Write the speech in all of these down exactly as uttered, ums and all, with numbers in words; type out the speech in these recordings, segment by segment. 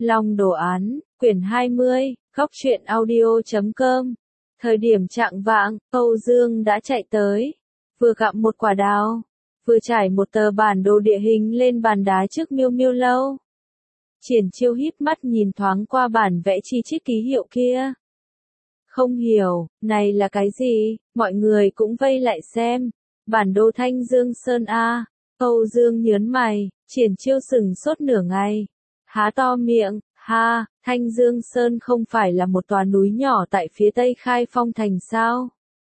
Long đồ án, quyển hai mươi, góc truyện audio chấm com. Thời điểm chạng vạng, Âu Dương đã chạy tới, vừa gặm một quả đào, vừa trải một tờ bản đồ địa hình lên bàn đá trước Miêu Miêu lâu. Triển Chiêu híp mắt nhìn thoáng qua bản vẽ chi chít ký hiệu kia. Không hiểu, này là cái gì, mọi người cũng vây lại xem. Bản đồ Thanh Dương Sơn A. Âu Dương nhớn mày, Triển Chiêu sừng sốt nửa ngày. Há to miệng, ha, Thanh Dương Sơn không phải là một tòa núi nhỏ tại phía tây Khai Phong thành sao?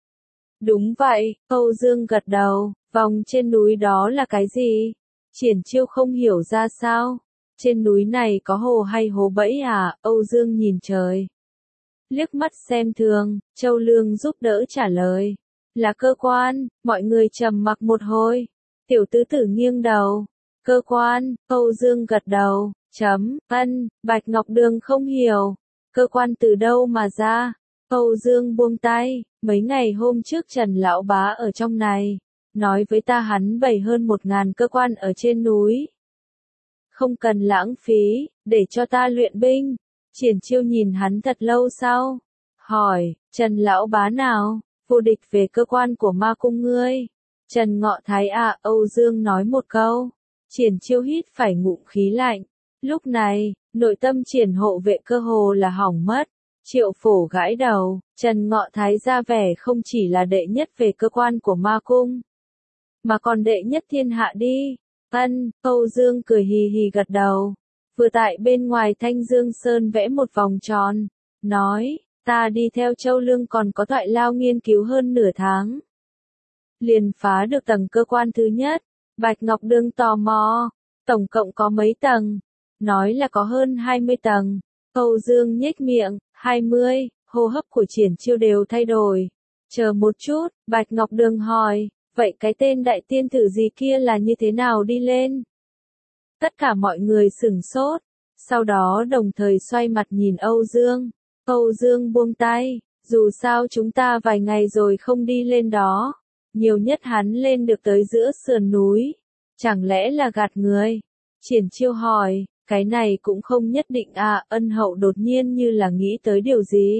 Đúng vậy, Âu Dương gật đầu, vòng trên núi đó là cái gì? Triển Chiêu không hiểu ra sao. Trên núi này có hồ hay hố bẫy à? Âu Dương nhìn trời. Liếc mắt xem thường, Châu Lương giúp đỡ trả lời. Là cơ quan, mọi người trầm mặc một hồi. Tiểu tứ tử nghiêng đầu. Cơ quan, Âu Dương gật đầu, chấm, ân, Bạch Ngọc Đường không hiểu. Cơ quan từ đâu mà ra? Âu Dương buông tay, mấy ngày hôm trước Trần Lão Bá ở trong này. Nói với ta hắn bày hơn một ngàn cơ quan ở trên núi. Không cần lãng phí, để cho ta luyện binh. Triển Chiêu nhìn hắn thật lâu sau. Hỏi, Trần Lão Bá nào? Vô địch về cơ quan của ma cung ngươi. Trần Ngọ Thái à, Âu Dương nói một câu. Triển Chiêu hít phải ngụm khí lạnh. Lúc này, nội tâm Triển hộ vệ cơ hồ là hỏng mất. Triệu Phổ gãi đầu, Trần Ngọ Thái ra vẻ không chỉ là đệ nhất về cơ quan của ma cung, mà còn đệ nhất thiên hạ đi. Ân, Âu Dương cười hì hì gật đầu. Vừa tại bên ngoài Thanh Dương Sơn vẽ một vòng tròn. Nói, ta đi theo Châu Lương còn có Thoại Lao nghiên cứu hơn nửa tháng. Liền phá được tầng cơ quan thứ nhất. Bạch Ngọc Đường tò mò. Tổng cộng có mấy tầng? Nói là có hơn hai mươi tầng. Âu Dương nhếch miệng, hai mươi, hô hấp của Triển Chiêu đều thay đổi. Chờ một chút, Bạch Ngọc Đường hỏi, vậy cái tên đại tiên tử gì kia là như thế nào đi lên? Tất cả mọi người sửng sốt, sau đó đồng thời xoay mặt nhìn Âu Dương. Âu Dương buông tay, dù sao chúng ta vài ngày rồi không đi lên đó. Nhiều nhất hắn lên được tới giữa sườn núi. Chẳng lẽ là gạt người? Triển Chiêu hỏi, cái này cũng không nhất định à, Ân Hậu đột nhiên như là nghĩ tới điều gì.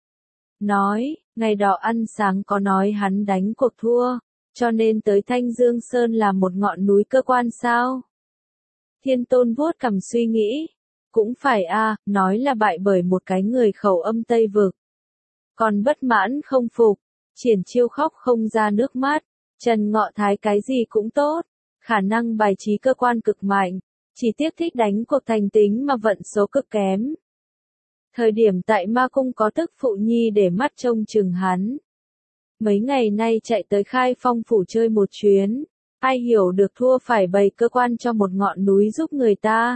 Nói, ngày đó ăn sáng có nói hắn đánh cuộc thua, cho nên tới Thanh Dương Sơn là một ngọn núi cơ quan sao? Thiên Tôn vuốt cằm suy nghĩ. Cũng phải à, nói là bại bởi một cái người khẩu âm Tây Vực. Còn bất mãn không phục. Triển Chiêu khóc không ra nước mắt. Trần Ngọ Thái cái gì cũng tốt. Khả năng bài trí cơ quan cực mạnh. Chỉ tiếc thích đánh cuộc thành tính mà vận số cực kém. Thời điểm tại ma cung có tức phụ nhi để mắt trông chừng hắn. Mấy ngày nay chạy tới Khai Phong phủ chơi một chuyến. Ai hiểu được thua phải bày cơ quan cho một ngọn núi giúp người ta.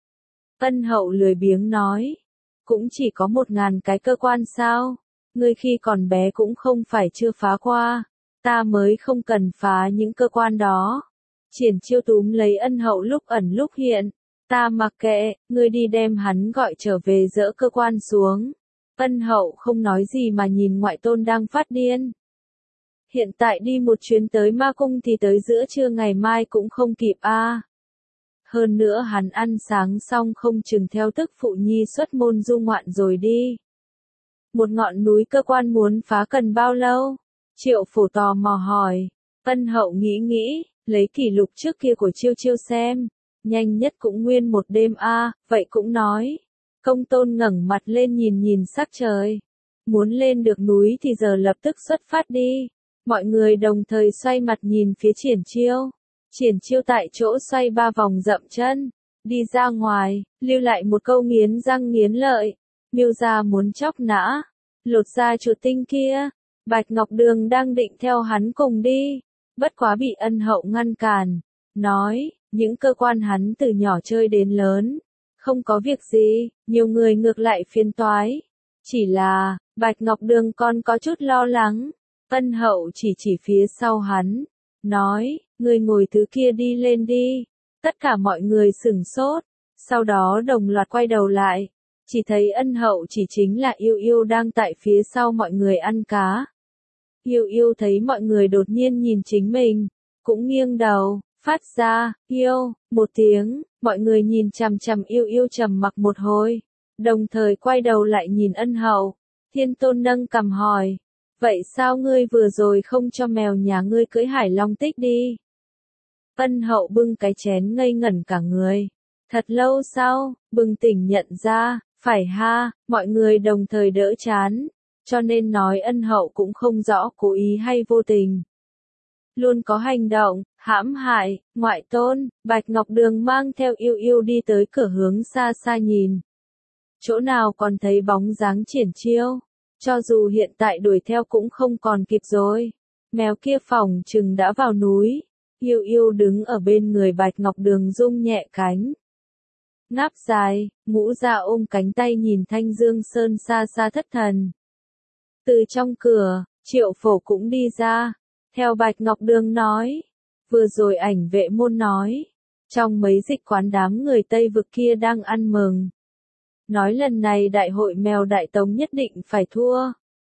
Ân Hậu lười biếng nói. Cũng chỉ có một ngàn cái cơ quan sao. Ngươi khi còn bé cũng không phải chưa phá qua. Ta mới không cần phá những cơ quan đó. Triển Chiêu túm lấy Ân Hậu lúc ẩn lúc hiện. Ta mặc kệ, ngươi đi đem hắn gọi trở về dỡ cơ quan xuống. Ân Hậu không nói gì mà nhìn ngoại tôn đang phát điên. Hiện tại đi một chuyến tới ma cung thì tới giữa trưa ngày mai cũng không kịp a. À. Hơn nữa hắn ăn sáng xong không chừng theo tức phụ nhi xuất môn du ngoạn rồi đi. Một ngọn núi cơ quan muốn phá cần bao lâu? Triệu Phổ tò mò hỏi. Ân Hậu nghĩ nghĩ, lấy kỷ lục trước kia của Chiêu Chiêu xem. Nhanh nhất cũng nguyên một đêm a, à, vậy cũng nói. Công Tôn ngẩng mặt lên nhìn nhìn sắc trời. Muốn lên được núi thì giờ lập tức xuất phát đi. Mọi người đồng thời xoay mặt nhìn phía Triển Chiêu. Triển Chiêu tại chỗ xoay ba vòng dậm chân. Đi ra ngoài, lưu lại một câu nghiến răng nghiến lợi. Miêu gia muốn chóc nã. Lột ra chuột tinh kia. Bạch Ngọc Đường đang định theo hắn cùng đi. Bất quá bị Ân Hậu ngăn cản. Nói, những cơ quan hắn từ nhỏ chơi đến lớn. Không có việc gì, nhiều người ngược lại phiền toái. Chỉ là, Bạch Ngọc Đường còn có chút lo lắng. Ân Hậu chỉ chỉ phía sau hắn. Nói, người ngồi thứ kia đi lên đi. Tất cả mọi người sửng sốt. Sau đó đồng loạt quay đầu lại. Chỉ thấy Ân Hậu chỉ chính là Yêu Yêu đang tại phía sau mọi người ăn cá. Yêu Yêu thấy mọi người đột nhiên nhìn chính mình. Cũng nghiêng đầu, phát ra, yêu, một tiếng, Mọi người nhìn chằm chằm Yêu Yêu trầm mặc một hồi, đồng thời quay đầu lại nhìn Ân Hậu. Thiên Tôn nâng cằm hỏi, vậy sao ngươi vừa rồi không cho mèo nhà ngươi cưỡi Hải Long Tích đi? Ân Hậu bưng cái chén ngây ngẩn cả người. Thật lâu sau, bừng tỉnh nhận ra, phải ha, mọi người đồng thời đỡ chán, cho nên nói Ân Hậu cũng không rõ cố ý hay vô tình. Luôn có hành động, hãm hại, ngoại tôn. Bạch Ngọc Đường mang theo Yêu Yêu đi tới cửa hướng xa xa nhìn. Chỗ nào còn thấy bóng dáng triển chiêu, cho dù hiện tại đuổi theo cũng không còn kịp rồi. Mèo kia phỏng chừng đã vào núi. Yêu Yêu đứng ở bên người Bạch Ngọc Đường rung nhẹ cánh. Ngáp dài, ngũ ra ôm cánh tay nhìn Thanh Dương Sơn xa xa thất thần. Từ trong cửa, Triệu Phổ cũng đi ra. Theo Bạch Ngọc Đường nói, vừa rồi ảnh vệ môn nói, trong mấy dịch quán đám người Tây vực kia đang ăn mừng. Nói lần này đại hội mèo Đại Tống nhất định phải thua.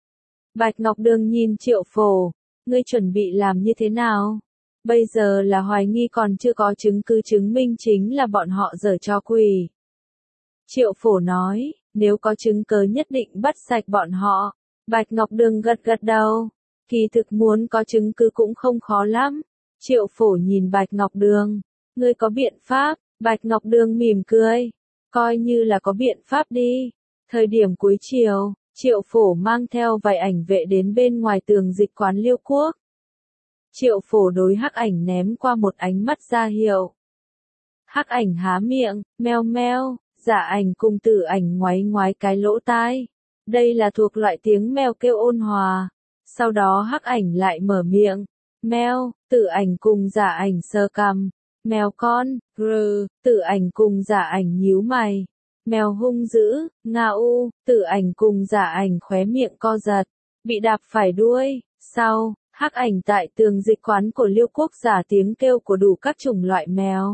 Bạch Ngọc Đường nhìn Triệu Phổ, ngươi chuẩn bị làm như thế nào? Bây giờ là hoài nghi còn chưa có chứng cứ chứng minh chính là bọn họ giở trò quỷ. Triệu Phổ nói, nếu có chứng cứ nhất định bắt sạch bọn họ. Bạch Ngọc Đường gật gật đầu. Kỳ thực muốn có chứng cứ cũng không khó lắm. Triệu Phổ nhìn Bạch Ngọc Đường, ngươi có biện pháp? Bạch Ngọc Đường mỉm cười, coi như là có biện pháp đi. Thời điểm cuối chiều, Triệu Phổ mang theo vài ảnh vệ đến bên ngoài tường dịch quán Liêu Quốc. Triệu Phổ đối Hắc Ảnh ném qua một ánh mắt ra hiệu. Hắc Ảnh há miệng, meo meo, Giả Ảnh cùng Tử Ảnh ngoáy ngoáy cái lỗ tai. Đây là thuộc loại tiếng meo kêu ôn hòa. Sau đó Hắc Ảnh lại mở miệng, meo. Tử Ảnh cùng Giả Ảnh sờ cằm, mèo con. Rừ. Tử Ảnh cùng Giả Ảnh nhíu mày, mèo hung dữ. Ngao. Tử Ảnh cùng Giả Ảnh khóe miệng co giật, bị đạp phải đuôi. Sau, Hắc Ảnh tại tường dịch quán của Liêu Quốc giả tiếng kêu của đủ các chủng loại mèo.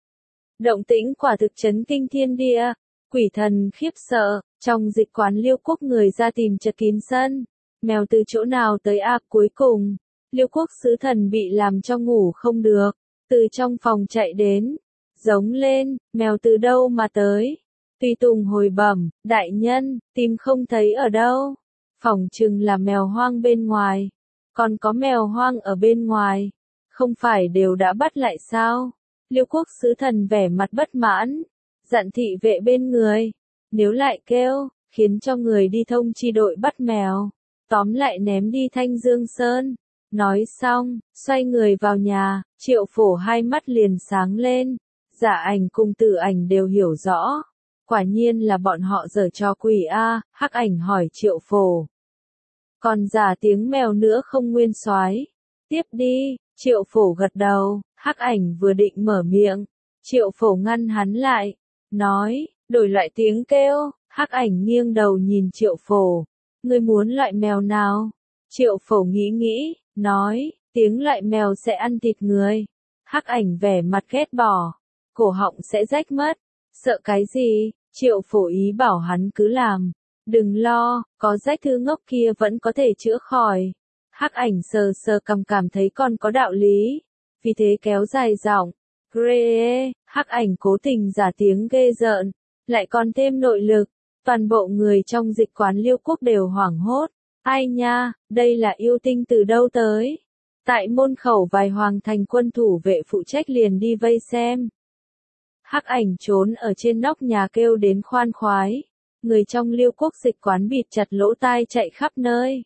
Động tĩnh quả thực chấn kinh thiên địa, quỷ thần khiếp sợ. Trong dịch quán Liêu Quốc người ra tìm chật kín sân. Mèo từ chỗ nào tới a? Cuối cùng, Liêu Quốc sứ thần bị làm cho ngủ không được, từ trong phòng chạy đến, giống lên, mèo từ đâu mà tới? Tùy Tùng hồi bẩm, đại nhân, tìm không thấy ở đâu. Phỏng chừng là mèo hoang bên ngoài. Còn có mèo hoang ở bên ngoài, không phải đều đã bắt lại sao? Liêu Quốc sứ thần vẻ mặt bất mãn, dặn thị vệ bên người, nếu lại kêu, khiến cho người đi thông chi đội bắt mèo, tóm lại ném đi Thanh Dương Sơn. Nói xong, xoay người vào nhà. Triệu Phổ hai mắt liền sáng lên. Giả Ảnh cùng Tử Ảnh đều hiểu rõ, quả nhiên là bọn họ giở trò quỷ a. Hắc Ảnh hỏi Triệu Phổ, còn giả tiếng mèo nữa không nguyên soái? Tiếp đi. Triệu Phổ gật đầu. Hắc Ảnh vừa định mở miệng, Triệu Phổ ngăn hắn lại, nói, đổi loại tiếng kêu. Hắc Ảnh nghiêng đầu nhìn Triệu Phổ, ngươi muốn loại mèo nào? Triệu Phổ nghĩ nghĩ, nói, tiếng loại mèo sẽ ăn thịt người. Hắc Ảnh vẻ mặt ghét bỏ, cổ họng sẽ rách mất. Sợ cái gì? Triệu Phổ ý bảo hắn cứ làm. Đừng lo, có rách thứ ngốc kia vẫn có thể chữa khỏi. Hắc Ảnh sờ sờ cằm cảm thấy còn có đạo lý, vì thế kéo dài giọng, Grê. Hắc Ảnh cố tình giả tiếng ghê rợn, lại còn thêm nội lực. Toàn bộ người trong dịch quán Liêu Quốc đều hoảng hốt. Ai nha, đây là yêu tinh từ đâu tới? Tại môn khẩu vài hoàng thành quân thủ vệ phụ trách liền đi vây xem. Hắc Ảnh trốn ở trên nóc nhà kêu đến khoan khoái. Người trong Liêu Quốc dịch quán bịt chặt lỗ tai chạy khắp nơi.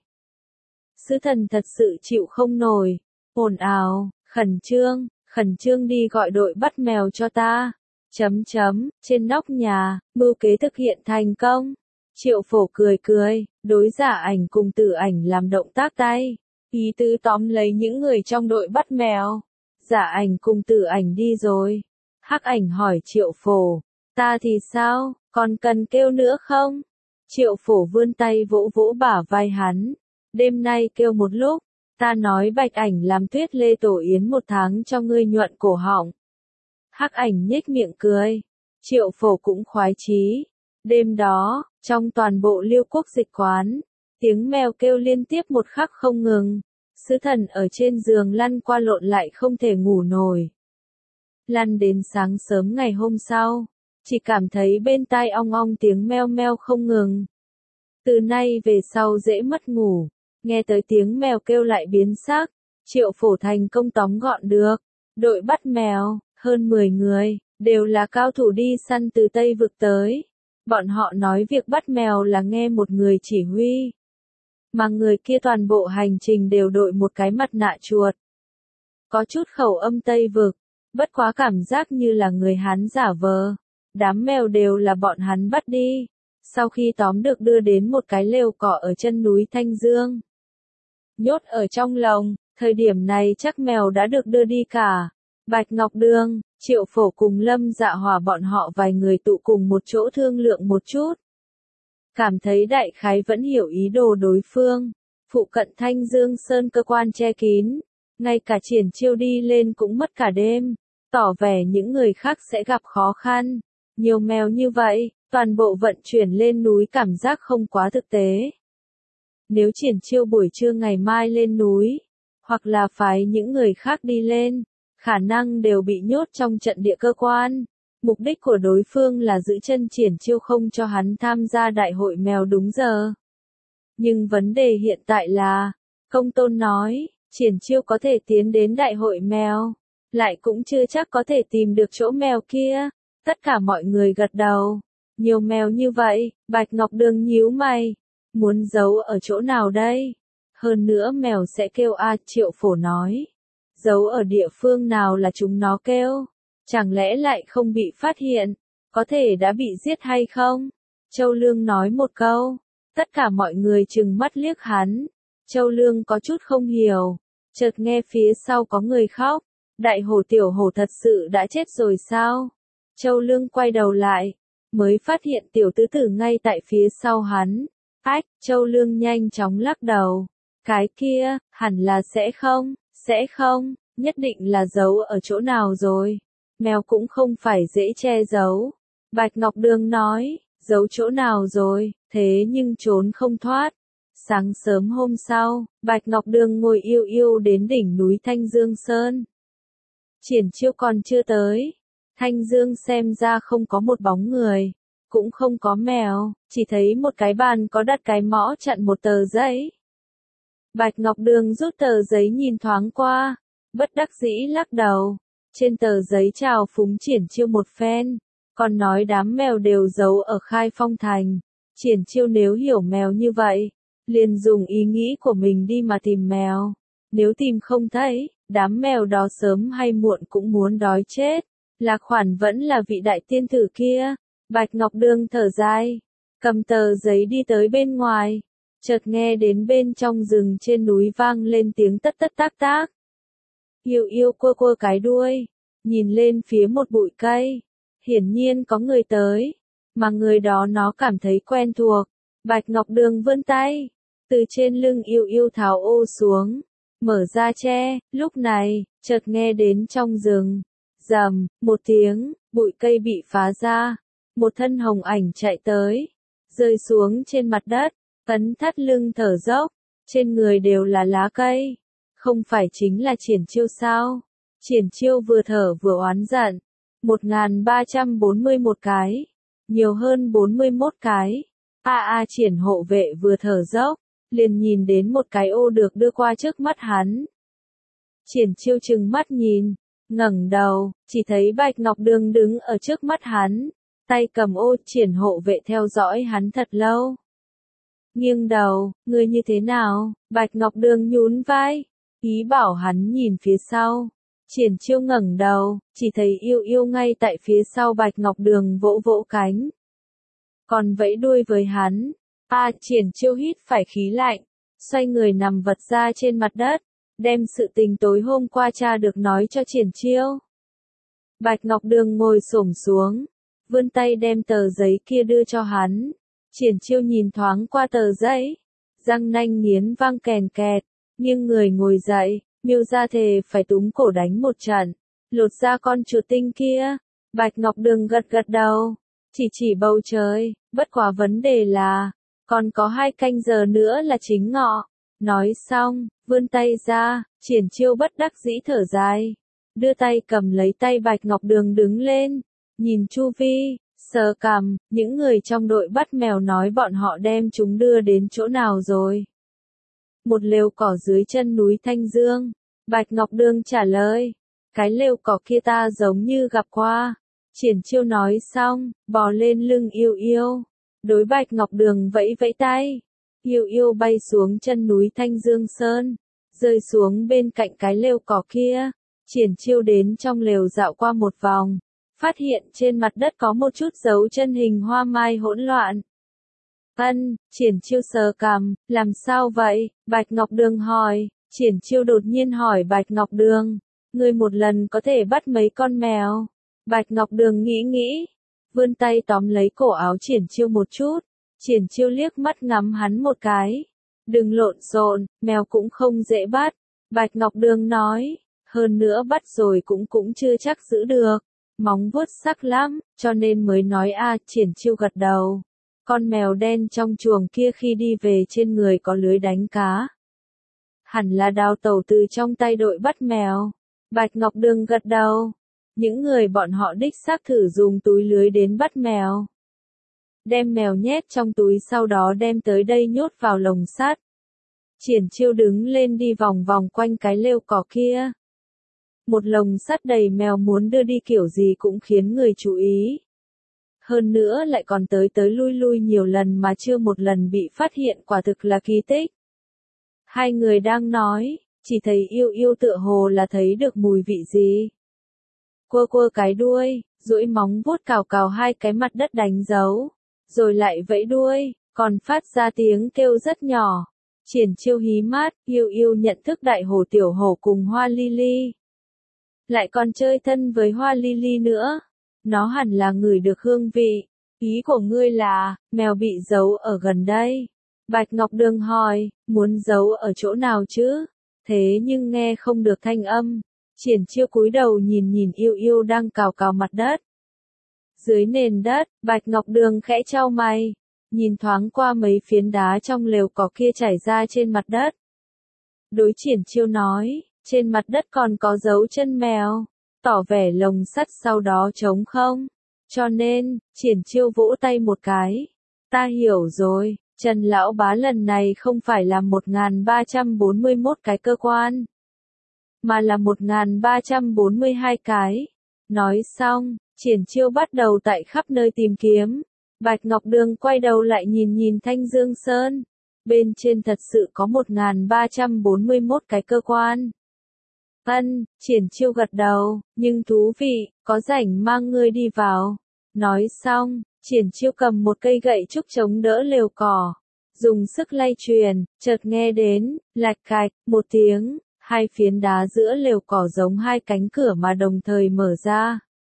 Sứ thần thật sự chịu không nổi. Ồn ào, khẩn trương, khẩn trương đi gọi đội bắt mèo cho ta. Chấm chấm, trên nóc nhà, mưu kế thực hiện thành công. Triệu Phổ cười cười, đối Giả Ảnh cùng Tử Ảnh làm động tác tay. Ý tứ tóm lấy những người trong đội bắt mèo. Giả Ảnh cùng Tử Ảnh đi rồi. Hắc Ảnh hỏi Triệu Phổ, ta thì sao, còn cần kêu nữa không? Triệu Phổ vươn tay vỗ vỗ bả vai hắn. Đêm nay kêu một lúc, ta nói Bạch Ảnh làm Tuyết Lê Tổ Yến một tháng cho ngươi nhuận cổ họng. Hắc Ảnh nhếch miệng cười. Triệu Phổ cũng khoái chí. Đêm đó, trong toàn bộ Liêu Quốc dịch quán, tiếng mèo kêu liên tiếp một khắc không ngừng. Sứ thần ở trên giường lăn qua lộn lại không thể ngủ nổi. lăn đến sáng sớm ngày hôm sau, chỉ cảm thấy bên tai ong ong tiếng meo meo không ngừng. Từ nay về sau dễ mất ngủ, nghe tới tiếng mèo kêu lại biến sắc, Triệu Phổ thành công tóm gọn được. Đội bắt mèo, hơn mười người, đều là cao thủ đi săn từ Tây Vực tới. Bọn họ nói việc bắt mèo là nghe một người chỉ huy. Mà người kia toàn bộ hành trình đều đội một cái mặt nạ chuột. Có chút khẩu âm Tây Vực, bất quá cảm giác như là người Hán giả vờ. Đám mèo đều là bọn hắn bắt đi. Sau khi tóm được đưa đến một cái lều cỏ ở chân núi Thanh Dương. Nhốt ở trong lồng, thời điểm này chắc mèo đã được đưa đi cả. Bạch Ngọc Đường, Triệu Phổ cùng Lâm Dạ Hỏa bọn họ vài người tụ cùng một chỗ thương lượng một chút. Cảm thấy đại khái vẫn hiểu ý đồ đối phương. Phụ cận Thanh Dương Sơn cơ quan che kín. Ngay cả Triển Chiêu đi lên cũng mất cả đêm. Tỏ vẻ những người khác sẽ gặp khó khăn. Nhiều mèo như vậy, toàn bộ vận chuyển lên núi cảm giác không quá thực tế. Nếu Triển Chiêu buổi trưa ngày mai lên núi, hoặc là phái những người khác đi lên, khả năng đều bị nhốt trong trận địa cơ quan. Mục đích của đối phương là giữ chân Triển Chiêu không cho hắn tham gia đại hội mèo đúng giờ. Nhưng vấn đề hiện tại là, Công Tôn nói, Triển Chiêu có thể tiến đến đại hội mèo, lại cũng chưa chắc có thể tìm được chỗ mèo kia. Tất cả mọi người gật đầu. Nhiều mèo như vậy, Bạch Ngọc Đường nhíu mày. Muốn giấu ở chỗ nào đây? Hơn nữa mèo sẽ kêu a, Triệu Phổ nói. Giấu ở địa phương nào là chúng nó kêu? Chẳng lẽ lại không bị phát hiện? Có thể đã bị giết hay không? Châu Lương nói một câu. Tất cả mọi người trừng mắt liếc hắn. Châu Lương có chút không hiểu. Chợt nghe phía sau có người khóc. Đại hổ tiểu hổ thật sự đã chết rồi sao? Châu Lương quay đầu lại. Mới phát hiện tiểu tứ tử ngay tại phía sau hắn. Ách, Châu Lương nhanh chóng lắc đầu. Cái kia, hẳn là sẽ không, sẽ không, nhất định là giấu ở chỗ nào rồi. Mèo cũng không phải dễ che giấu. Bạch Ngọc Đường nói, giấu chỗ nào rồi, thế nhưng trốn không thoát. Sáng sớm hôm sau, Bạch Ngọc Đường ngồi yêu yêu đến đỉnh núi Thanh Dương Sơn. Triển Chiêu còn chưa tới. Thanh Dương xem ra không có một bóng người, cũng không có mèo, chỉ thấy một cái bàn có đặt cái mõ chặn một tờ giấy. Bạch Ngọc Đường rút tờ giấy nhìn thoáng qua, bất đắc dĩ lắc đầu. Trên tờ giấy chào phúng Triển Chiêu một phen, còn nói đám mèo đều giấu ở Khai Phong Thành. Triển Chiêu nếu hiểu mèo như vậy, liền dùng ý nghĩ của mình đi mà tìm mèo. Nếu tìm không thấy, đám mèo đó sớm hay muộn cũng muốn đói chết. Lạc Khoản vẫn là vị đại tiên tử kia. Bạch Ngọc Đường thở dài, cầm tờ giấy đi tới bên ngoài. Chợt nghe đến bên trong rừng trên núi vang lên tiếng tất tất tác tác. Yêu yêu quơ quơ cái đuôi, nhìn lên phía một bụi cây. Hiển nhiên có người tới, mà người đó nó cảm thấy quen thuộc. Bạch Ngọc Đường vươn tay, từ trên lưng yêu yêu tháo ô xuống, mở ra che. Lúc này, chợt nghe đến trong rừng, rầm, một tiếng, bụi cây bị phá ra. Một thân hồng ảnh chạy tới, rơi xuống trên mặt đất, tấn thắt lưng thở dốc, trên người đều là lá cây. Không phải chính là Triển Chiêu sao? Triển Chiêu vừa thở vừa oán giận. một nghìn ba trăm bốn mươi mốt cái, nhiều hơn bốn mươi mốt cái. A a Triển hộ vệ vừa thở dốc, liền nhìn đến một cái ô được đưa qua trước mắt hắn. Triển Chiêu trừng mắt nhìn, ngẩng đầu, chỉ thấy Bạch Ngọc Đường đứng ở trước mắt hắn. Tay cầm ô. Triển hộ vệ theo dõi hắn thật lâu. Nghiêng đầu, người như thế nào? Bạch Ngọc Đường nhún vai, ý bảo hắn nhìn phía sau. Triển Chiêu ngẩng đầu, chỉ thấy yêu yêu ngay tại phía sau Bạch Ngọc Đường vỗ vỗ cánh. Còn vẫy đuôi với hắn. A à, Triển Chiêu hít phải khí lạnh, xoay người nằm vật ra trên mặt đất, đem sự tình tối hôm qua cha được nói cho Triển Chiêu. Bạch Ngọc Đường ngồi xổm xuống, vươn tay đem tờ giấy kia đưa cho hắn. Triển Chiêu nhìn thoáng qua tờ giấy, răng nanh nghiến vang kèn kẹt, nghiêng người ngồi dậy, miêu ra thề phải túm cổ đánh một trận, lột ra con chuột tinh kia. Bạch Ngọc Đường gật gật đầu, chỉ chỉ bầu trời, bất quá vấn đề là, còn có hai canh giờ nữa là chính ngọ. Nói xong, vươn tay ra, Triển Chiêu bất đắc dĩ thở dài. đưa tay cầm lấy tay Bạch Ngọc Đường đứng lên, nhìn chu vi, sờ cằm, những người trong đội bắt mèo nói bọn họ đem chúng đưa đến chỗ nào rồi. Một lều cỏ dưới chân núi Thanh Dương. Bạch Ngọc Đường trả lời, cái lều cỏ kia ta giống như gặp qua. Triển Chiêu nói xong, bò lên lưng Yêu Yêu. Đối Bạch Ngọc Đường vẫy vẫy tay. Yêu Yêu bay xuống chân núi Thanh Dương Sơn, rơi xuống bên cạnh cái lều cỏ kia. Triển Chiêu đến trong lều dạo qua một vòng, phát hiện trên mặt đất có một chút dấu chân hình hoa mai hỗn loạn. Ân, Triển Chiêu sờ cằm, làm sao vậy? Bạch Ngọc Đường hỏi. Triển Chiêu đột nhiên hỏi Bạch Ngọc Đường, ngươi một lần có thể bắt mấy con mèo? Bạch Ngọc Đường nghĩ nghĩ, vươn tay tóm lấy cổ áo Triển Chiêu một chút. Triển Chiêu liếc mắt ngắm hắn một cái. Đừng lộn xộn, mèo cũng không dễ bắt. Bạch Ngọc Đường nói, hơn nữa bắt rồi cũng cũng chưa chắc giữ được. Móng vuốt sắc lắm, cho nên mới nói a. À, Triển Chiêu gật đầu. Con mèo đen trong chuồng kia khi đi về trên người có lưới đánh cá. Hẳn là đào tẩu từ trong tay đội bắt mèo. Bạch Ngọc Đường gật đầu. Những người bọn họ đích xác thử dùng túi lưới đến bắt mèo. Đem mèo nhét trong túi sau đó đem tới đây nhốt vào lồng sắt. Triển Chiêu đứng lên đi vòng vòng quanh cái lều cỏ kia. Một lồng sắt đầy mèo muốn đưa đi kiểu gì cũng khiến người chú ý. Hơn nữa lại còn tới tới lui lui nhiều lần mà chưa một lần bị phát hiện, quả thực là kỳ tích. Hai người đang nói, chỉ thấy Yêu Yêu tựa hồ là thấy được mùi vị gì. Quơ quơ cái đuôi, duỗi móng vuốt cào cào hai cái mặt đất đánh dấu, rồi lại vẫy đuôi, còn phát ra tiếng kêu rất nhỏ. Triển Chiêu hí mắt, Yêu Yêu nhận thức đại hổ tiểu hổ cùng Hoa Lily. Lại còn chơi thân với Hoa Lily nữa. Nó hẳn là ngửi được hương vị. Ý của ngươi là, mèo bị giấu ở gần đây. Bạch Ngọc Đường hỏi, muốn giấu ở chỗ nào chứ? Thế nhưng nghe không được thanh âm. Triển Chiêu cúi đầu nhìn nhìn Yêu Yêu đang cào cào mặt đất. Dưới nền đất, Bạch Ngọc Đường khẽ chau mày. Nhìn thoáng qua mấy phiến đá trong lều cỏ kia chảy ra trên mặt đất. Đối Triển Chiêu nói, trên mặt đất còn có dấu chân mèo. Tỏ vẻ lồng sắt sau đó trống không. Cho nên, Triển Chiêu vỗ tay một cái. Ta hiểu rồi, Trần Lão Bá lần này không phải là một nghìn ba trăm bốn mươi mốt cái cơ quan, mà là một nghìn ba trăm bốn mươi hai cái. Nói xong, Triển Chiêu bắt đầu tại khắp nơi tìm kiếm. Bạch Ngọc Đường quay đầu lại nhìn nhìn Thanh Dương Sơn. Bên trên thật sự có một nghìn ba trăm bốn mươi mốt cái cơ quan. Ân, Triển Chiêu gật đầu, nhưng thú vị, có rảnh mang ngươi đi vào. Nói xong, Triển Chiêu cầm một cây gậy trúc chống đỡ lều cỏ, dùng sức lay chuyền, chợt nghe đến, lạch cạch, một tiếng, hai phiến đá giữa lều cỏ giống hai cánh cửa mà đồng thời mở ra.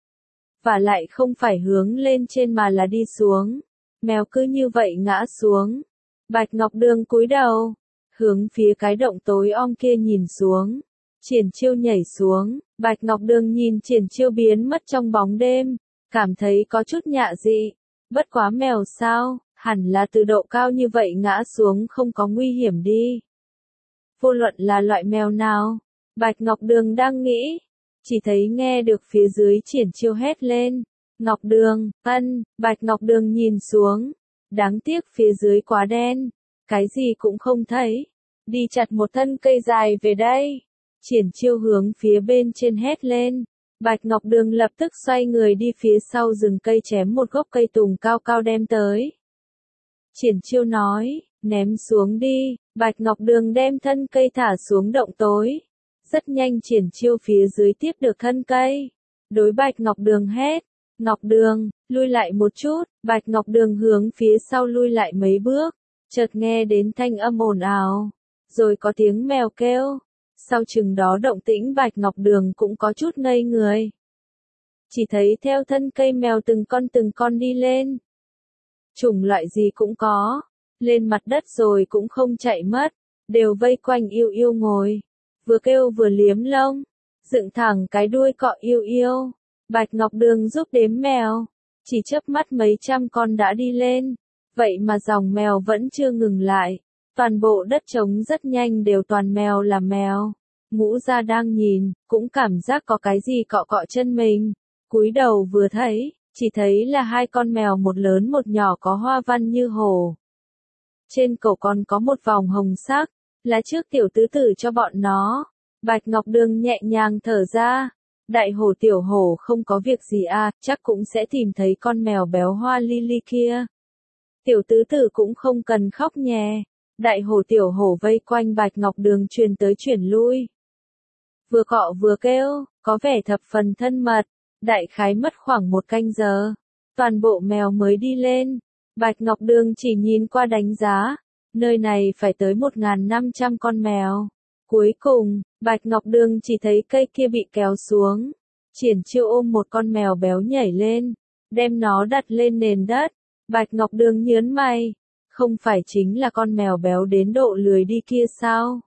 Và lại không phải hướng lên trên mà là đi xuống. Mèo cứ như vậy ngã xuống. Bạch Ngọc Đường cúi đầu, hướng phía cái động tối om kia nhìn xuống. Triển Chiêu nhảy xuống, Bạch Ngọc Đường nhìn Triển Chiêu biến mất trong bóng đêm, cảm thấy có chút nhạ dị. Bất quá mèo sao, hẳn là từ độ cao như vậy ngã xuống không có nguy hiểm đi. Vô luận là loại mèo nào, Bạch Ngọc Đường đang nghĩ, chỉ thấy nghe được phía dưới Triển Chiêu hét lên. Ngọc Đường, ân, Bạch Ngọc Đường nhìn xuống, đáng tiếc phía dưới quá đen, cái gì cũng không thấy. Đi chặt một thân cây dài về đây. Triển Chiêu hướng phía bên trên hét lên. Bạch Ngọc Đường lập tức xoay người đi phía sau rừng cây chém một gốc cây tùng cao cao đem tới. Triển Chiêu nói, ném xuống đi. Bạch Ngọc Đường đem thân cây thả xuống động tối. Rất nhanh Triển Chiêu phía dưới tiếp được thân cây. Đối Bạch Ngọc Đường hét. Ngọc Đường, lui lại một chút. Bạch Ngọc Đường hướng phía sau lui lại mấy bước. Chợt nghe đến thanh âm ồn ào. Rồi có tiếng mèo kêu. Sau chừng đó động tĩnh Bạch Ngọc Đường cũng có chút ngây người. Chỉ thấy theo thân cây mèo từng con từng con đi lên. Chủng loại gì cũng có. Lên mặt đất rồi cũng không chạy mất. Đều vây quanh Yêu Yêu ngồi. Vừa kêu vừa liếm lông. Dựng thẳng cái đuôi cọ Yêu Yêu. Bạch Ngọc Đường giúp đếm mèo. Chỉ chớp mắt mấy trăm con đã đi lên. Vậy mà dòng mèo vẫn chưa ngừng lại. Toàn bộ đất trống rất nhanh đều toàn mèo là mèo. Ngũ Gia đang nhìn, cũng cảm giác có cái gì cọ cọ chân mình. Cúi đầu vừa thấy, chỉ thấy là hai con mèo một lớn một nhỏ có hoa văn như hổ. Trên cổ còn có một vòng hồng sắc, là trước tiểu tứ tử cho bọn nó. Bạch Ngọc Đường nhẹ nhàng thở ra. Đại hổ tiểu hổ không có việc gì à, chắc cũng sẽ tìm thấy con mèo béo hoa lily kia. Tiểu tứ tử cũng không cần khóc nhè. Đại hổ tiểu hổ vây quanh Bạch Ngọc Đường truyền tới truyền lui. Vừa cọ vừa kêu, có vẻ thập phần thân mật. Đại khái mất khoảng một canh giờ. Toàn bộ mèo mới đi lên. Bạch Ngọc Đường chỉ nhìn qua đánh giá. Nơi này phải tới một nghìn năm trăm con mèo. Cuối cùng, Bạch Ngọc Đường chỉ thấy cây kia bị kéo xuống. Triển Chiêu ôm một con mèo béo nhảy lên, đem nó đặt lên nền đất. Bạch Ngọc Đường nhớn mày. Không phải chính là con mèo béo đến độ lười đi kia sao?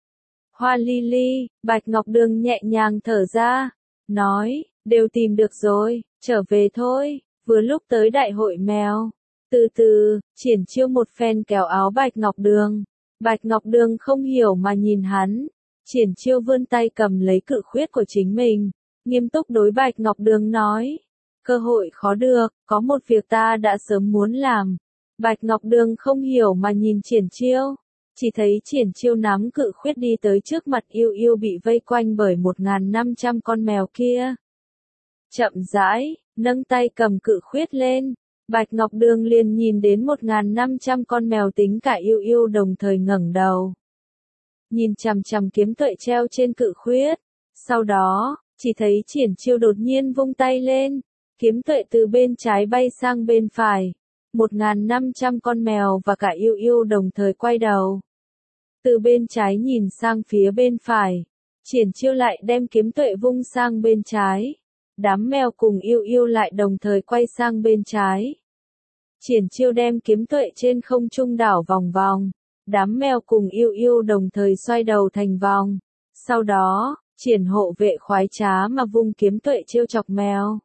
Hoa Lily, Bạch Ngọc Đường nhẹ nhàng thở ra. Nói, đều tìm được rồi, trở về thôi. Vừa lúc tới đại hội mèo. Từ từ, Triển Chiêu một phen kéo áo Bạch Ngọc Đường. Bạch Ngọc Đường không hiểu mà nhìn hắn. Triển Chiêu vươn tay cầm lấy cự khuyết của chính mình. Nghiêm túc đối Bạch Ngọc Đường nói. Cơ hội khó được, có một việc ta đã sớm muốn làm. Bạch Ngọc Đường không hiểu mà nhìn Triển Chiêu. Chỉ thấy Triển Chiêu nắm cự khuyết đi tới trước mặt Yêu Yêu bị vây quanh bởi một nghìn năm trăm con mèo kia. Chậm rãi, nâng tay cầm cự khuyết lên. Bạch Ngọc Đường liền nhìn đến một nghìn năm trăm con mèo tính cả Yêu Yêu đồng thời ngẩng đầu. Nhìn chằm chằm kiếm tuệ treo trên cự khuyết. Sau đó, chỉ thấy Triển Chiêu đột nhiên vung tay lên. Kiếm tuệ từ bên trái bay sang bên phải. một nghìn năm trăm con mèo và cả Yêu Yêu đồng thời quay đầu. Từ bên trái nhìn sang phía bên phải. Triển Chiêu lại đem kiếm tuệ vung sang bên trái. Đám mèo cùng Yêu Yêu lại đồng thời quay sang bên trái. Triển Chiêu đem kiếm tuệ trên không trung đảo vòng vòng. Đám mèo cùng Yêu Yêu đồng thời xoay đầu thành vòng. Sau đó, Triển hộ vệ khoái trá mà vung kiếm tuệ trêu chọc mèo.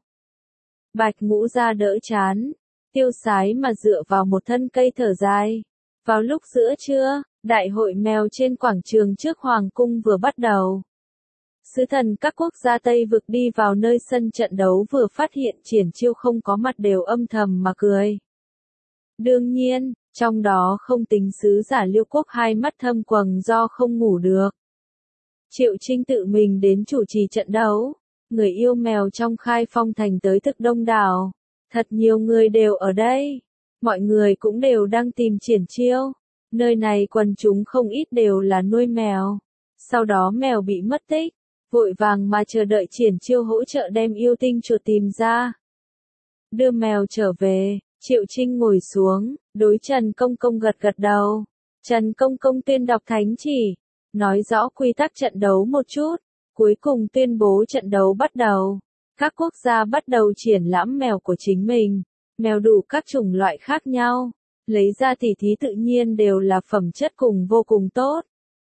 Bạch Ngũ Gia đỡ chán, tiêu sái mà dựa vào một thân cây thở dài. Vào lúc giữa trưa, đại hội mèo trên quảng trường trước Hoàng cung vừa bắt đầu. Sứ thần các quốc gia Tây vực đi vào nơi sân trận đấu vừa phát hiện Triển Chiêu không có mặt đều âm thầm mà cười. Đương nhiên, trong đó không tính sứ giả Liêu quốc hai mắt thâm quầng do không ngủ được. Triệu Trinh tự mình đến chủ trì trận đấu. Người yêu mèo trong Khai Phong thành tới thực đông đảo. Thật nhiều người đều ở đây. Mọi người cũng đều đang tìm Triển Chiêu. Nơi này quần chúng không ít đều là nuôi mèo. Sau đó mèo bị mất tích. Vội vàng mà chờ đợi Triển Chiêu hỗ trợ đem yêu tinh chuột tìm ra. Đưa mèo trở về, Triệu Trinh ngồi xuống, đối Trần Công Công gật gật đầu. Trần Công Công tuyên đọc thánh chỉ, nói rõ quy tắc trận đấu một chút, cuối cùng tuyên bố trận đấu bắt đầu. Các quốc gia bắt đầu triển lãm mèo của chính mình, mèo đủ các chủng loại khác nhau, lấy ra tỉ thí tự nhiên đều là phẩm chất cùng vô cùng tốt.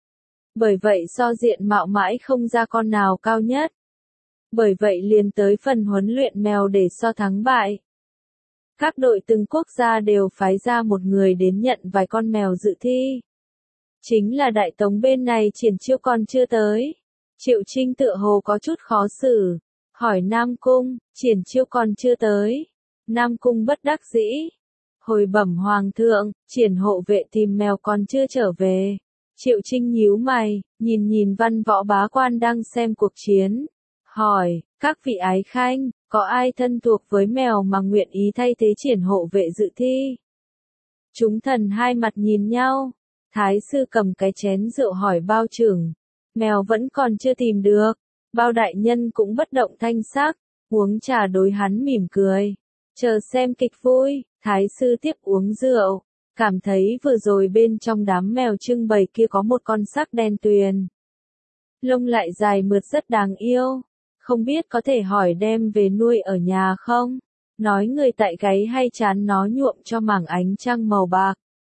Bởi vậy so diện mạo mãi không ra con nào cao nhất. Bởi vậy liền tới phần huấn luyện mèo để so thắng bại. Các đội từng quốc gia đều phái ra một người đến nhận vài con mèo dự thi. Chính là Đại Tống bên này Triển Chiêu còn chưa tới. Triệu Trinh tựa hồ có chút khó xử. Hỏi Nam Cung, Triển Chiêu còn chưa tới. Nam Cung bất đắc dĩ. Hồi bẩm Hoàng thượng, Triển hộ vệ tìm mèo còn chưa trở về. Triệu Trinh nhíu mày, nhìn nhìn văn võ bá quan đang xem cuộc chiến. Hỏi, các vị ái khanh, có ai thân thuộc với mèo mà nguyện ý thay thế Triển hộ vệ dự thi? Chúng thần hai mặt nhìn nhau. Thái sư cầm cái chén rượu hỏi Bao trưởng. Mèo vẫn còn chưa tìm được. Bao đại nhân cũng bất động thanh sắc. Uống trà đối hắn mỉm cười. Chờ xem kịch vui. Thái sư tiếp uống rượu. Cảm thấy vừa rồi bên trong đám mèo trưng bày kia có một con sắc đen tuyền. Lông lại dài mượt rất đáng yêu. Không biết có thể hỏi đem về nuôi ở nhà không? Nói người tại gáy hay chán nó nhuộm cho mảng ánh trăng màu bạc.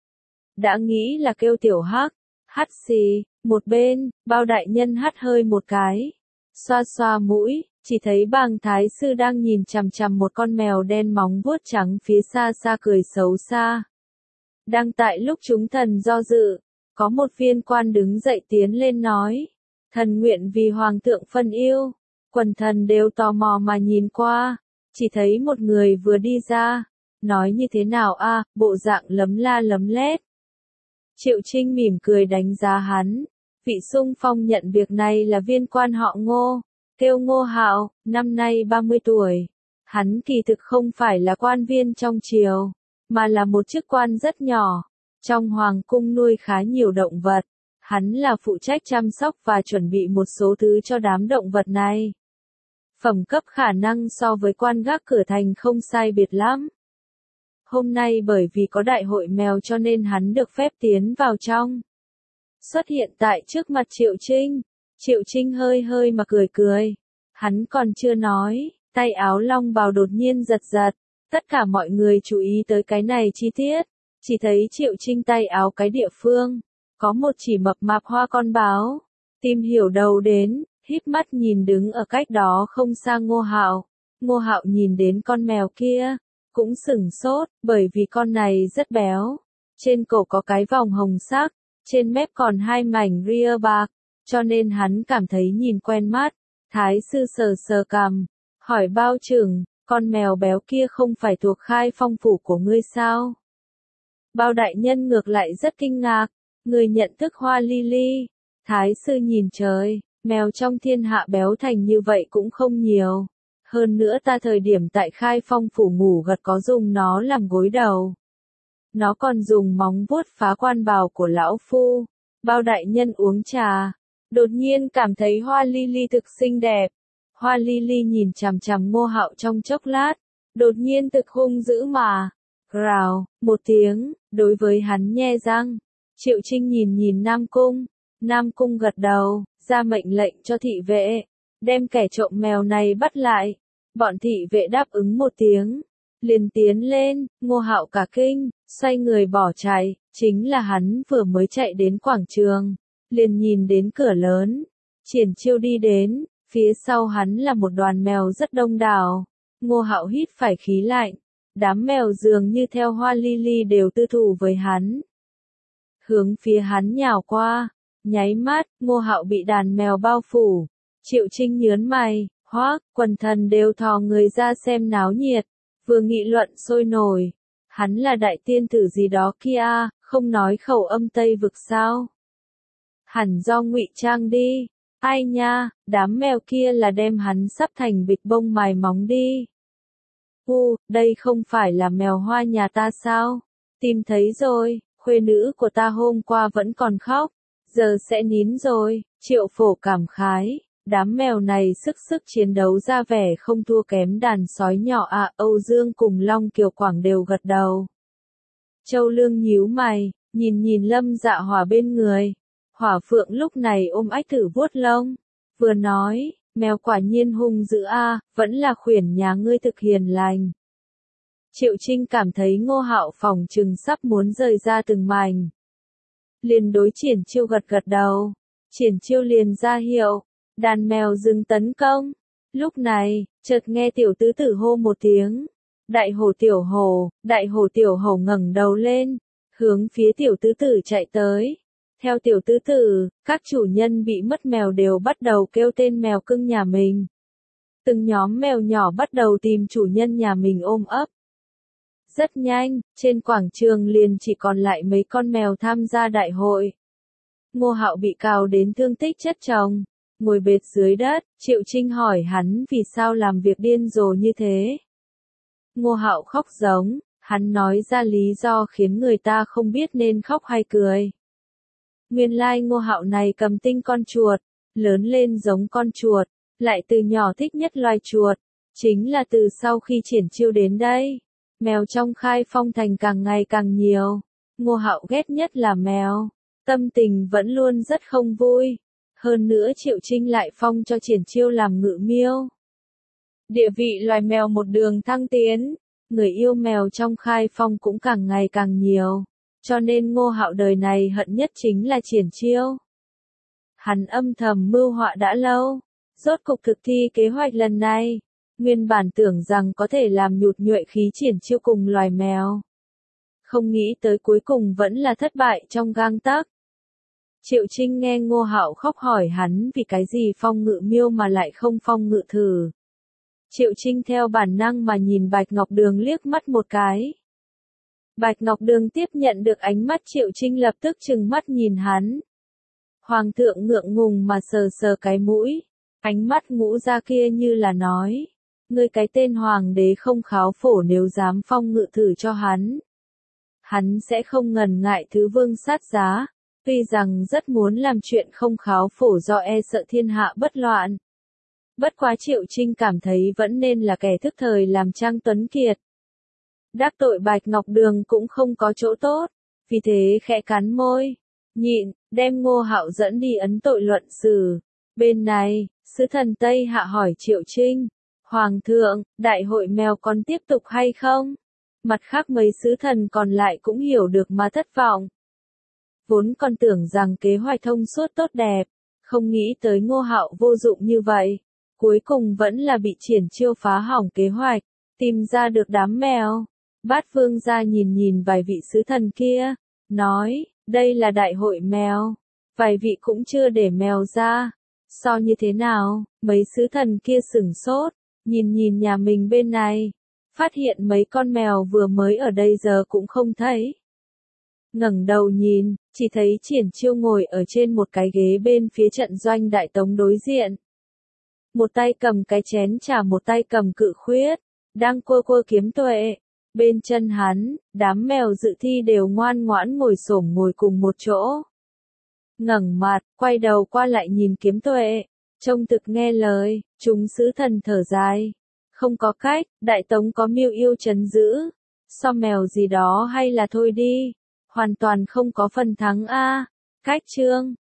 Đã nghĩ là kêu tiểu hắc. Hắt xì, một bên, Bao đại nhân hắt hơi một cái. Xoa xoa mũi, chỉ thấy bàng thái sư đang nhìn chằm chằm một con mèo đen móng vuốt trắng phía xa xa cười xấu xa. Đang tại lúc chúng thần do dự, có một viên quan đứng dậy tiến lên nói. Thần nguyện vì hoàng thượng phân yêu. Quần thần đều tò mò mà nhìn qua, chỉ thấy một người vừa đi ra, nói như thế nào a, bộ dạng lấm la lấm lét. Triệu Trinh mỉm cười đánh giá hắn, vị xung phong nhận việc này là viên quan họ Ngô, kêu Ngô Hạo, năm nay ba mươi tuổi. Hắn kỳ thực không phải là quan viên trong triều, mà là một chức quan rất nhỏ, trong hoàng cung nuôi khá nhiều động vật. Hắn là phụ trách chăm sóc và chuẩn bị một số thứ cho đám động vật này. Phẩm cấp khả năng so với quan gác cửa thành không sai biệt lắm. Hôm nay bởi vì có đại hội mèo cho nên hắn được phép tiến vào trong. Xuất hiện tại trước mặt Triệu Trinh. Triệu Trinh hơi hơi mà cười cười. Hắn còn chưa nói, tay áo long bào đột nhiên giật giật. Tất cả mọi người chú ý tới cái này chi tiết. Chỉ thấy Triệu Trinh tay áo cái địa phương. Có một chỉ mập mạp hoa con báo. Tìm hiểu đầu đến, híp mắt nhìn đứng ở cách đó không xa Ngô Hạo. Ngô Hạo nhìn đến con mèo kia, cũng sửng sốt, bởi vì con này rất béo. Trên cổ có cái vòng hồng sắc, trên mép còn hai mảnh ria bạc, cho nên hắn cảm thấy nhìn quen mắt. Thái sư sờ sờ cằm, hỏi Bao Trừng, con mèo béo kia không phải thuộc Khai Phong phủ của ngươi sao? Bao đại nhân ngược lại rất kinh ngạc, người nhận thức Hoa Ly Ly. Thái sư nhìn trời, mèo trong thiên hạ béo thành như vậy cũng không nhiều. Hơn nữa ta thời điểm tại Khai Phong phủ ngủ gật có dùng nó làm gối đầu. Nó còn dùng móng vuốt phá quan bào của lão phu. Bao đại nhân uống trà, đột nhiên cảm thấy Hoa Ly Ly thực xinh đẹp. Hoa Ly Ly nhìn chằm chằm Ngô Hạo trong chốc lát, đột nhiên thực hung dữ mà. Rào, một tiếng, đối với hắn nhe răng. Triệu Trinh nhìn nhìn Nam Cung. Nam Cung gật đầu, ra mệnh lệnh cho thị vệ, đem kẻ trộm mèo này bắt lại. Bọn thị vệ đáp ứng một tiếng, liền tiến lên. Ngô Hạo cả kinh, xoay người bỏ chạy. Chính là hắn vừa mới chạy đến quảng trường, liền nhìn đến cửa lớn. Triển Chiêu đi đến, phía sau hắn là một đoàn mèo rất đông đảo. Ngô Hạo hít phải khí lạnh, đám mèo dường như theo Hoa Ly Ly đều tư thủ với hắn. Hướng phía hắn nhào qua, nháy mắt, Ngô Hạo bị đàn mèo bao phủ. Triệu Trinh nhớn mày, hoác, quần thần đều thò người ra xem náo nhiệt, vừa nghị luận sôi nổi. Hắn là đại tiên tử gì đó kia, không nói khẩu âm Tây vực sao? Hẳn do ngụy trang đi. Ai nha, đám mèo kia là đem hắn sắp thành bịch bông mài móng đi. U, đây không phải là mèo Hoa nhà ta sao? Tìm thấy rồi, khuê nữ của ta hôm qua vẫn còn khóc, giờ sẽ nín rồi. Triệu Phổ cảm khái, đám mèo này sức sức chiến đấu ra vẻ không thua kém đàn sói nhỏ à. Âu Dương cùng Long Kiều Quảng đều gật đầu. Châu Lương nhíu mày, nhìn nhìn Lâm Dạ Hỏa bên người. Hỏa Phượng lúc này ôm ách thử vuốt lông, vừa nói, mèo quả nhiên hung dữ a, vẫn là khuyển nhà ngươi thực hiền lành. Triệu Trinh cảm thấy Ngô Hạo phòng trừng sắp muốn rời ra từng mảnh. Liền đối Triển Chiêu gật gật đầu, Triển Chiêu liền ra hiệu, đàn mèo dừng tấn công. Lúc này, chợt nghe tiểu tứ tử hô một tiếng, đại hổ tiểu hổ, đại hổ tiểu hổ ngẩng đầu lên, hướng phía tiểu tứ tử chạy tới. Theo tiểu tứ tử, các chủ nhân bị mất mèo đều bắt đầu kêu tên mèo cưng nhà mình. Từng nhóm mèo nhỏ bắt đầu tìm chủ nhân nhà mình ôm ấp. Rất nhanh, trên quảng trường liền chỉ còn lại mấy con mèo tham gia đại hội. Ngô Hạo bị cào đến thương tích chất chồng, ngồi bệt dưới đất. Triệu Trinh hỏi hắn vì sao làm việc điên rồ như thế. Ngô Hạo khóc giống, hắn nói ra lý do khiến người ta không biết nên khóc hay cười. Nguyên lai Ngô Hạo này cầm tinh con chuột, lớn lên giống con chuột, lại từ nhỏ thích nhất loài chuột, chính là từ sau khi Triển Chiêu đến đây, mèo trong Khai Phong thành càng ngày càng nhiều. Ngô Hạo ghét nhất là mèo, tâm tình vẫn luôn rất không vui. Hơn nữa Triệu Trinh lại phong cho Triển Chiêu làm ngự miêu. Địa vị loài mèo một đường thăng tiến, người yêu mèo trong Khai Phong cũng càng ngày càng nhiều. Cho nên Ngô Hạo đời này hận nhất chính là Triển Chiêu. Hắn âm thầm mưu họa đã lâu, rốt cục thực thi kế hoạch lần này. Nguyên bản tưởng rằng có thể làm nhụt nhuệ khí Triển Chiêu cùng loài mèo. Không nghĩ tới cuối cùng vẫn là thất bại trong gang tấc. Triệu Trinh nghe Ngô Hạo khóc hỏi hắn vì cái gì phong ngự miêu mà lại không phong ngự thử. Triệu Trinh theo bản năng mà nhìn Bạch Ngọc Đường liếc mắt một cái. Bạch Ngọc Đường tiếp nhận được ánh mắt Triệu Trinh lập tức trừng mắt nhìn hắn. Hoàng thượng ngượng ngùng mà sờ sờ cái mũi, ánh mắt ngũ ra kia như là nói, ngươi cái tên hoàng đế không kháo phổ nếu dám phong ngự thử cho hắn. Hắn sẽ không ngần ngại thứ vương sát giá, tuy rằng rất muốn làm chuyện không kháo phổ do e sợ thiên hạ bất loạn. Bất quá Triệu Trinh cảm thấy vẫn nên là kẻ thức thời làm Trang Tuấn Kiệt. Đắc tội Bạch Ngọc Đường cũng không có chỗ tốt, vì thế khẽ cắn môi, nhịn, đem Ngô Hạo dẫn đi ấn tội luận xử. Bên này, sứ thần Tây Hạ hỏi Triệu Trinh, Hoàng thượng, đại hội mèo còn tiếp tục hay không? Mặt khác mấy sứ thần còn lại cũng hiểu được mà thất vọng. Vốn còn tưởng rằng kế hoạch thông suốt tốt đẹp, không nghĩ tới Ngô Hạo vô dụng như vậy. Cuối cùng vẫn là bị Triển Chiêu phá hỏng kế hoạch, tìm ra được đám mèo. Bát Vương gia nhìn nhìn vài vị sứ thần kia, nói, đây là đại hội mèo. Vài vị cũng chưa để mèo ra. So như thế nào, mấy sứ thần kia sửng sốt, nhìn nhìn nhà mình bên này. Phát hiện mấy con mèo vừa mới ở đây giờ cũng không thấy. Ngẩng đầu nhìn, chỉ thấy Triển Chiêu ngồi ở trên một cái ghế bên phía trận doanh đại tống đối diện. Một tay cầm cái chén trà một tay cầm cự khuyết, đang quơ quơ kiếm tuệ. Bên chân hắn, đám mèo dự thi đều ngoan ngoãn ngồi xổm ngồi cùng một chỗ. Ngẩng mặt, quay đầu qua lại nhìn kiếm tuệ, trông thực nghe lời, chúng sứ thần thở dài. Không có cách, đại tống có Miêu Yêu trấn giữ, so mèo gì đó hay là thôi đi, hoàn toàn không có phần thắng a. Cách chương